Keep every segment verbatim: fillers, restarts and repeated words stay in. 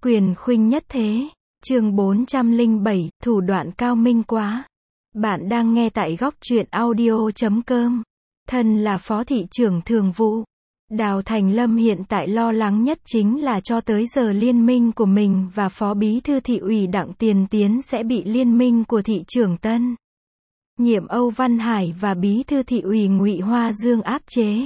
Quyền khuynh nhất thế. Chương bốn trăm lẻ bảy, thủ đoạn cao minh quá. Bạn đang nghe tại góc truyện audio chấm com. Thân là phó thị trưởng thường vụ, Đào Thành Lâm hiện tại lo lắng nhất chính là cho tới giờ liên minh của mình và phó bí thư thị ủy Đặng Tiền Tiến sẽ bị liên minh của thị trưởng Tân nhiệm Âu Văn Hải và bí thư thị ủy Ngụy Hoa Dương áp chế.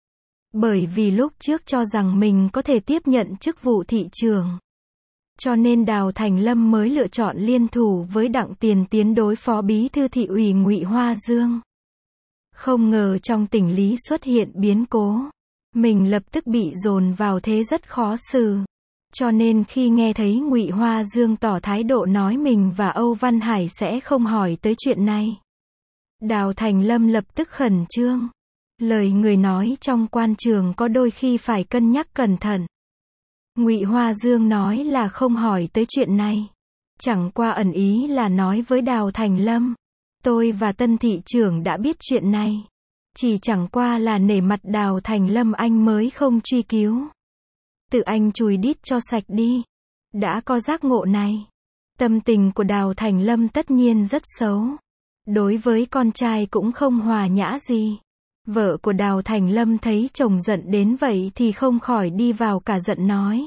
Bởi vì lúc trước cho rằng mình có thể tiếp nhận chức vụ thị trưởng, cho nên Đào Thành Lâm mới lựa chọn liên thủ với Đặng Tiền Tiến đối phó bí thư thị ủy Ngụy Hoa Dương. Không ngờ trong tỉnh lý xuất hiện biến cố, mình lập tức bị dồn vào thế rất khó xử. Cho nên khi nghe thấy Ngụy Hoa Dương tỏ thái độ nói mình và Âu Văn Hải sẽ không hỏi tới chuyện này, Đào Thành Lâm lập tức khẩn trương. Lời người nói trong quan trường có đôi khi phải cân nhắc cẩn thận. Ngụy Hoa Dương nói là không hỏi tới chuyện này, chẳng qua ẩn ý là nói với Đào Thành Lâm, tôi và Tân thị trưởng đã biết chuyện này, chỉ chẳng qua là nể mặt Đào Thành Lâm anh mới không truy cứu. Tự anh chùi đít cho sạch đi. Đã có giác ngộ này, tâm tình của Đào Thành Lâm tất nhiên rất xấu. Đối với con trai cũng không hòa nhã gì. Vợ của Đào Thành Lâm thấy chồng giận đến vậy thì không khỏi đi vào cả giận nói: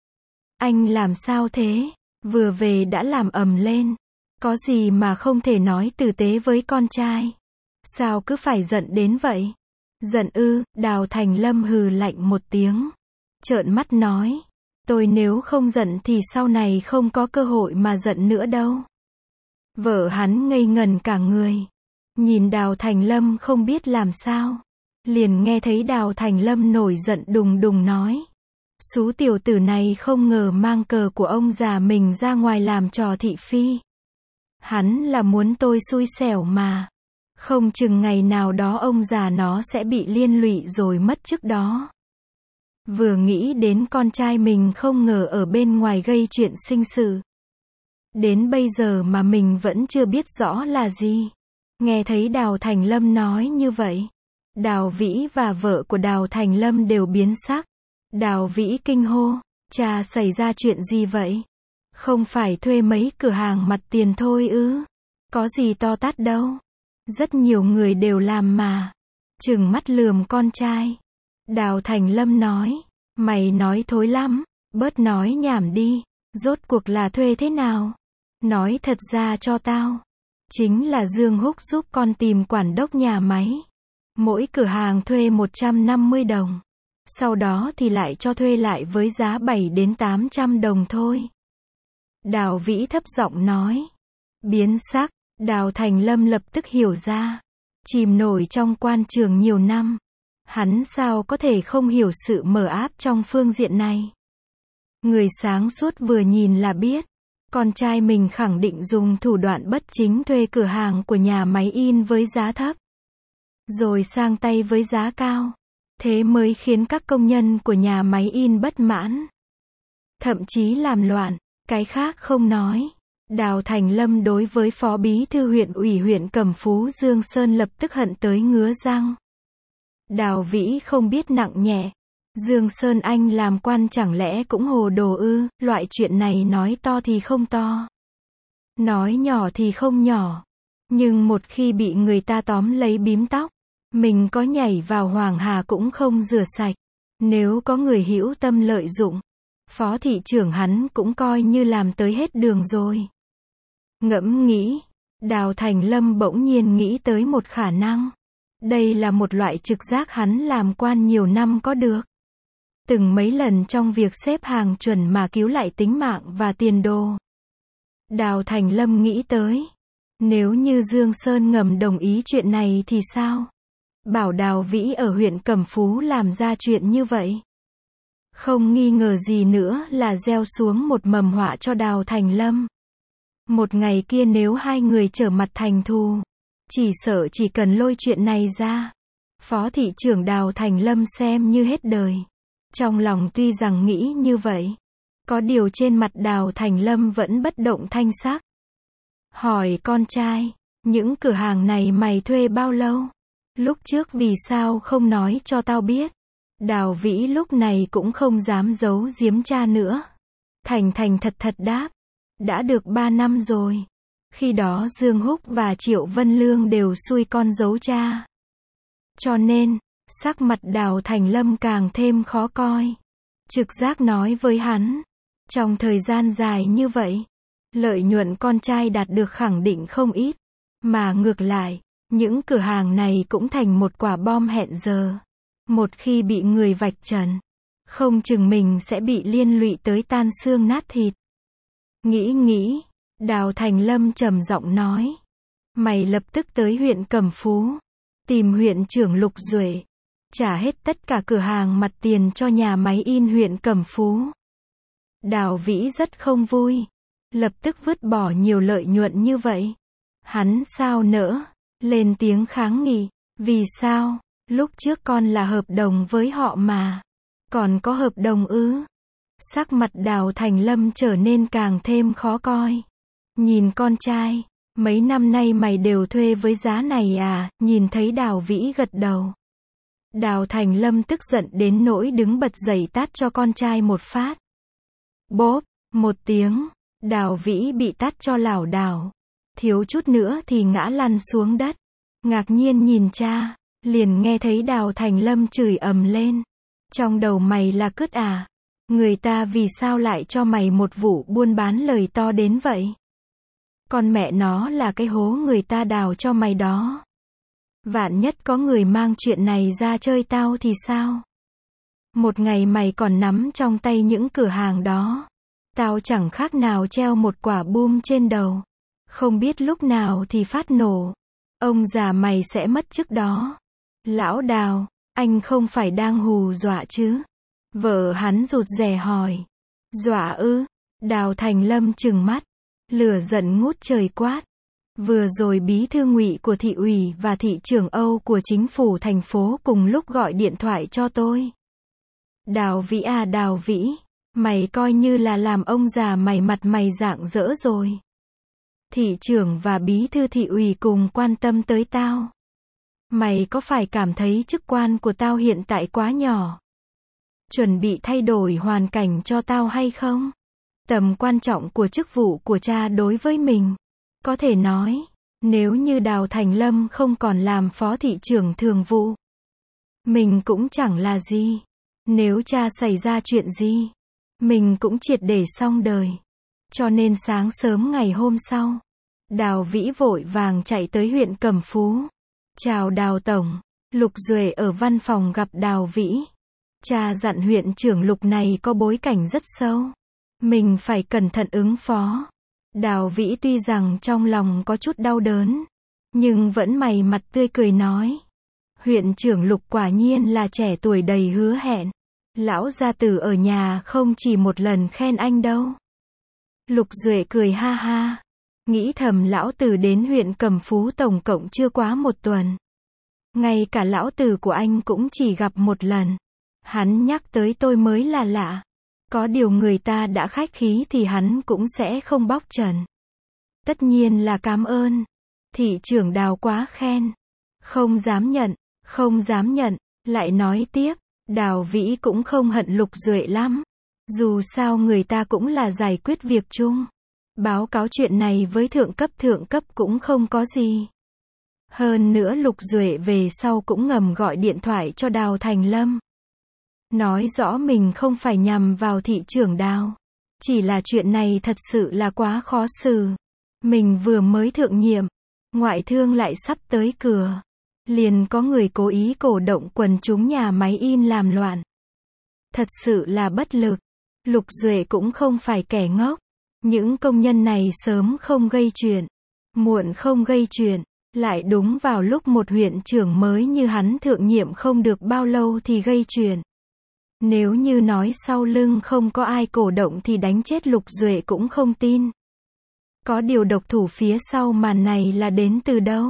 anh làm sao thế? Vừa về đã làm ầm lên. Có gì mà không thể nói tử tế với con trai? Sao cứ phải giận đến vậy? Giận ư? Đào Thành Lâm hừ lạnh một tiếng, trợn mắt nói: tôi nếu không giận thì sau này không có cơ hội mà giận nữa đâu. Vợ hắn ngây ngẩn cả người, nhìn Đào Thành Lâm không biết làm sao. Liền nghe thấy Đào Thành Lâm nổi giận đùng đùng nói: xú tiểu tử này không ngờ mang cờ của ông già mình ra ngoài làm trò thị phi. Hắn là muốn tôi xui xẻo mà. Không chừng ngày nào đó ông già nó sẽ bị liên lụy rồi mất chức đó. Vừa nghĩ đến con trai mình không ngờ ở bên ngoài gây chuyện sinh sự, đến bây giờ mà mình vẫn chưa biết rõ là gì. Nghe thấy Đào Thành Lâm nói như vậy, Đào Vĩ và vợ của Đào Thành Lâm đều biến sắc. Đào Vĩ kinh hô: cha, xảy ra chuyện gì vậy? Không phải thuê mấy cửa hàng mặt tiền thôi ư? Có gì to tát đâu. Rất nhiều người đều làm mà. Trừng mắt lườm con trai. Đào Thành Lâm nói: mày nói thối lắm, bớt nói nhảm đi. Rốt cuộc là thuê thế nào? Nói thật ra cho tao. Chính là Dương Húc giúp con tìm quản đốc nhà máy. Mỗi cửa hàng thuê một trăm năm mươi đồng. Sau đó thì lại cho thuê lại với giá bảy đến tám trăm đồng thôi. Đào Vĩ thấp giọng nói. Biến sắc, Đào Thành Lâm lập tức hiểu ra. Chìm nổi trong quan trường nhiều năm, hắn sao có thể không hiểu sự mờ áp trong phương diện này. Người sáng suốt vừa nhìn là biết, con trai mình khẳng định dùng thủ đoạn bất chính thuê cửa hàng của nhà máy in với giá thấp, rồi sang tay với giá cao. Thế mới khiến các công nhân của nhà máy in bất mãn, thậm chí làm loạn. Cái khác không nói, Đào Thành Lâm đối với phó bí thư huyện ủy huyện Cẩm Phú Dương Sơn lập tức hận tới ngứa răng. Đào Vĩ không biết nặng nhẹ. Dương Sơn anh làm quan chẳng lẽ cũng hồ đồ ư? Loại chuyện này nói to thì không to, nói nhỏ thì không nhỏ. Nhưng một khi bị người ta tóm lấy bím tóc, mình có nhảy vào Hoàng Hà cũng không rửa sạch. Nếu có người hữu tâm lợi dụng, phó thị trưởng hắn cũng coi như làm tới hết đường rồi. Ngẫm nghĩ, Đào Thành Lâm bỗng nhiên nghĩ tới một khả năng. Đây là một loại trực giác hắn làm quan nhiều năm có được. Từng mấy lần trong việc xếp hàng chuẩn mà cứu lại tính mạng và tiền đồ. Đào Thành Lâm nghĩ tới, nếu như Dương Sơn ngầm đồng ý chuyện này thì sao? Bảo Đào Vĩ ở huyện Cẩm Phú làm ra chuyện như vậy, không nghi ngờ gì nữa là gieo xuống một mầm họa cho Đào Thành Lâm. Một ngày kia nếu hai người trở mặt thành thù, chỉ sợ chỉ cần lôi chuyện này ra, phó thị trưởng Đào Thành Lâm xem như hết đời. Trong lòng tuy rằng nghĩ như vậy, có điều trên mặt Đào Thành Lâm vẫn bất động thanh sắc. Hỏi con trai: những cửa hàng này mày thuê bao lâu? Lúc trước vì sao không nói cho tao biết? Đào Vĩ lúc này cũng không dám giấu giếm cha nữa. Thành thành thật thật đáp. Đã được ba năm rồi. Khi đó Dương Húc và Triệu Vân Lương đều xui con giấu cha. Cho nên, sắc mặt Đào Thành Lâm càng thêm khó coi. Trực giác nói với hắn, trong thời gian dài như vậy, lợi nhuận con trai đạt được khẳng định không ít. Mà ngược lại, những cửa hàng này cũng thành một quả bom hẹn giờ. Một khi bị người vạch trần, không chừng mình sẽ bị liên lụy tới tan xương nát thịt. Nghĩ nghĩ, Đào Thành Lâm trầm giọng nói. Mày lập tức tới huyện Cẩm Phú. Tìm huyện trưởng Lục Duệ. Trả hết tất cả cửa hàng mặt tiền cho nhà máy in huyện Cẩm Phú. Đào Vĩ rất không vui. Lập tức vứt bỏ nhiều lợi nhuận như vậy. Hắn sao nỡ, lên tiếng kháng nghị. Vì sao, lúc trước con là hợp đồng với họ mà. Còn có hợp đồng ư? Sắc mặt Đào Thành Lâm trở nên càng thêm khó coi. Nhìn con trai, mấy năm nay mày đều thuê với giá này à? Nhìn thấy Đào Vĩ gật đầu. Đào Thành Lâm tức giận đến nỗi đứng bật dậy tát cho con trai một phát. Bốp, một tiếng, Đào Vĩ bị tát cho lảo đảo. Thiếu chút nữa thì ngã lăn xuống đất. Ngạc nhiên nhìn cha, liền nghe thấy Đào Thành Lâm chửi ầm lên. Trong đầu mày là cứt à? Người ta vì sao lại cho mày một vụ buôn bán lời to đến vậy? Con mẹ nó là cái hố người ta đào cho mày đó. Vạn nhất có người mang chuyện này ra chơi tao thì sao? Một ngày mày còn nắm trong tay những cửa hàng đó. Tao chẳng khác nào treo một quả bom trên đầu. Không biết lúc nào thì phát nổ. Ông già mày sẽ mất trước đó. Lão Đào, anh không phải đang hù dọa chứ? Vợ hắn rụt rè hỏi. Dọa ư? Đào Thành Lâm trừng mắt. Lửa giận ngút trời quát. Vừa rồi bí thư Ngụy của thị ủy và thị trưởng Âu của chính phủ thành phố cùng lúc gọi điện thoại cho tôi. Đào Vĩ à Đào Vĩ, mày coi như là làm ông già mày mặt mày rạng rỡ rồi. Thị trưởng và bí thư thị ủy cùng quan tâm tới tao. Mày có phải cảm thấy chức quan của tao hiện tại quá nhỏ? Chuẩn bị thay đổi hoàn cảnh cho tao hay không? Tầm quan trọng của chức vụ của cha đối với mình. Có thể nói, nếu như Đào Thành Lâm không còn làm phó thị trưởng thường vụ, mình cũng chẳng là gì. Nếu cha xảy ra chuyện gì, mình cũng triệt để xong đời. Cho nên sáng sớm ngày hôm sau, Đào Vĩ vội vàng chạy tới huyện Cẩm Phú. Chào Đào Tổng, Lục Duệ ở văn phòng gặp Đào Vĩ. Cha dặn huyện trưởng Lục này có bối cảnh rất sâu. Mình phải cẩn thận ứng phó. Đào Vĩ tuy rằng trong lòng có chút đau đớn, nhưng vẫn mày mặt tươi cười nói. Huyện trưởng Lục quả nhiên là trẻ tuổi đầy hứa hẹn. Lão gia tử ở nhà không chỉ một lần khen anh đâu. Lục Duệ cười ha ha. Nghĩ thầm lão tử đến huyện Cẩm Phú tổng cộng chưa quá một tuần. Ngay cả lão tử của anh cũng chỉ gặp một lần. Hắn nhắc tới tôi mới là lạ. Có điều người ta đã khách khí thì hắn cũng sẽ không bóc trần. Tất nhiên là cảm ơn. Thị trưởng Đào quá khen. Không dám nhận, không dám nhận. Lại nói tiếp, Đào Vĩ cũng không hận Lục Duệ lắm. Dù sao người ta cũng là giải quyết việc chung. Báo cáo chuyện này với thượng cấp thượng cấp cũng không có gì. Hơn nữa Lục Duệ về sau cũng ngầm gọi điện thoại cho Đào Thành Lâm. Nói rõ mình không phải nhằm vào thị trưởng Đào. Chỉ là chuyện này thật sự là quá khó xử. Mình vừa mới thượng nhiệm, ngoại thương lại sắp tới cửa. Liền có người cố ý cổ động quần chúng nhà máy in làm loạn. Thật sự là bất lực. Lục Duệ cũng không phải kẻ ngốc. Những công nhân này sớm không gây chuyện, muộn không gây chuyện. Lại đúng vào lúc một huyện trưởng mới như hắn thượng nhiệm không được bao lâu thì gây chuyện. Nếu như nói sau lưng không có ai cổ động thì đánh chết Lục Duệ cũng không tin. Có điều độc thủ phía sau màn này là đến từ đâu?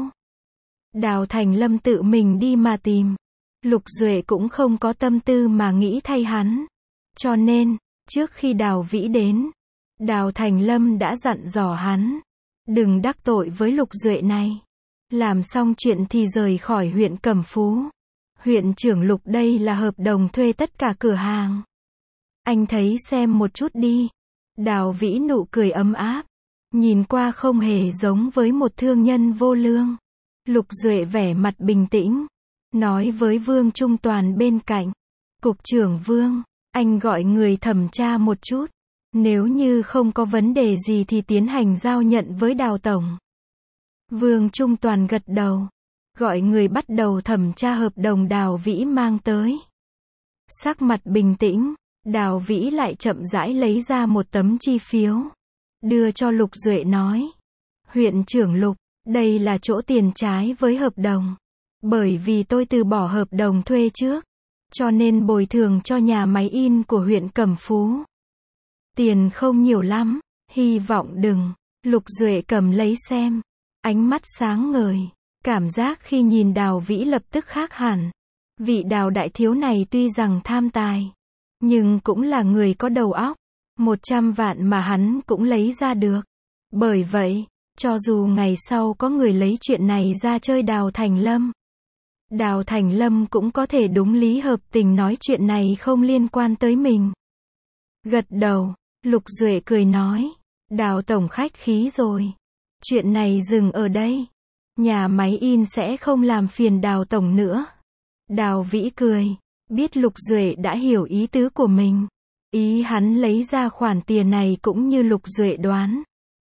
Đào Thành Lâm tự mình đi mà tìm. Lục Duệ cũng không có tâm tư mà nghĩ thay hắn. Cho nên, trước khi Đào Vĩ đến, Đào Thành Lâm đã dặn dò hắn. Đừng đắc tội với Lục Duệ này. Làm xong chuyện thì rời khỏi huyện Cẩm Phú. Huyện trưởng Lục đây là hợp đồng thuê tất cả cửa hàng. Anh thấy xem một chút đi. Đào Vĩ nụ cười ấm áp, nhìn qua không hề giống với một thương nhân vô lương. Lục Duệ vẻ mặt bình tĩnh, nói với Vương Trung Toàn bên cạnh. Cục trưởng Vương, anh gọi người thẩm tra một chút. Nếu như không có vấn đề gì thì tiến hành giao nhận với Đào Tổng. Vương Trung Toàn gật đầu, gọi người bắt đầu thẩm tra hợp đồng Đào Vĩ mang tới. Sắc mặt bình tĩnh, Đào Vĩ lại chậm rãi lấy ra một tấm chi phiếu, đưa cho Lục Duệ nói. Huyện trưởng Lục, đây là chỗ tiền trái với hợp đồng. Bởi vì tôi từ bỏ hợp đồng thuê trước, cho nên bồi thường cho nhà máy in của huyện Cẩm Phú. Tiền không nhiều lắm, hy vọng đừng. Lục Duệ cầm lấy xem, ánh mắt sáng ngời, cảm giác khi nhìn Đào Vĩ lập tức khác hẳn. Vị Đào đại thiếu này tuy rằng tham tài, nhưng cũng là người có đầu óc. Một trăm vạn mà hắn cũng lấy ra được. Bởi vậy, cho dù ngày sau có người lấy chuyện này ra chơi Đào Thành Lâm, Đào Thành Lâm cũng có thể đúng lý hợp tình nói chuyện này không liên quan tới mình. Gật đầu, Lục Duệ cười nói, Đào Tổng khách khí rồi. Chuyện này dừng ở đây. Nhà máy in sẽ không làm phiền Đào Tổng nữa. Đào Vĩ cười, biết Lục Duệ đã hiểu ý tứ của mình. Ý hắn lấy ra khoản tiền này cũng như Lục Duệ đoán,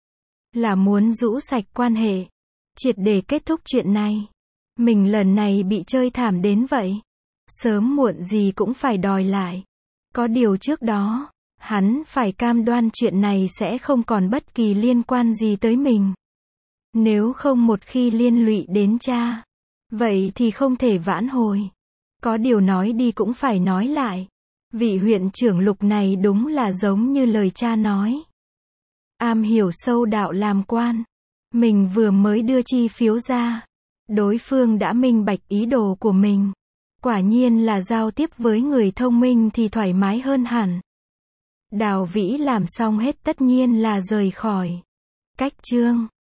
là muốn rũ sạch quan hệ, triệt để kết thúc chuyện này. Mình lần này bị chơi thảm đến vậy, sớm muộn gì cũng phải đòi lại. Có điều trước đó, hắn phải cam đoan chuyện này sẽ không còn bất kỳ liên quan gì tới mình. Nếu không một khi liên lụy đến cha, vậy thì không thể vãn hồi. Có điều nói đi cũng phải nói lại. Vị huyện trưởng Lục này đúng là giống như lời cha nói. Am hiểu sâu đạo làm quan. Mình vừa mới đưa chi phiếu ra, đối phương đã minh bạch ý đồ của mình. Quả nhiên là giao tiếp với người thông minh thì thoải mái hơn hẳn. Đào Vĩ làm xong hết tất nhiên là rời khỏi. Cách chương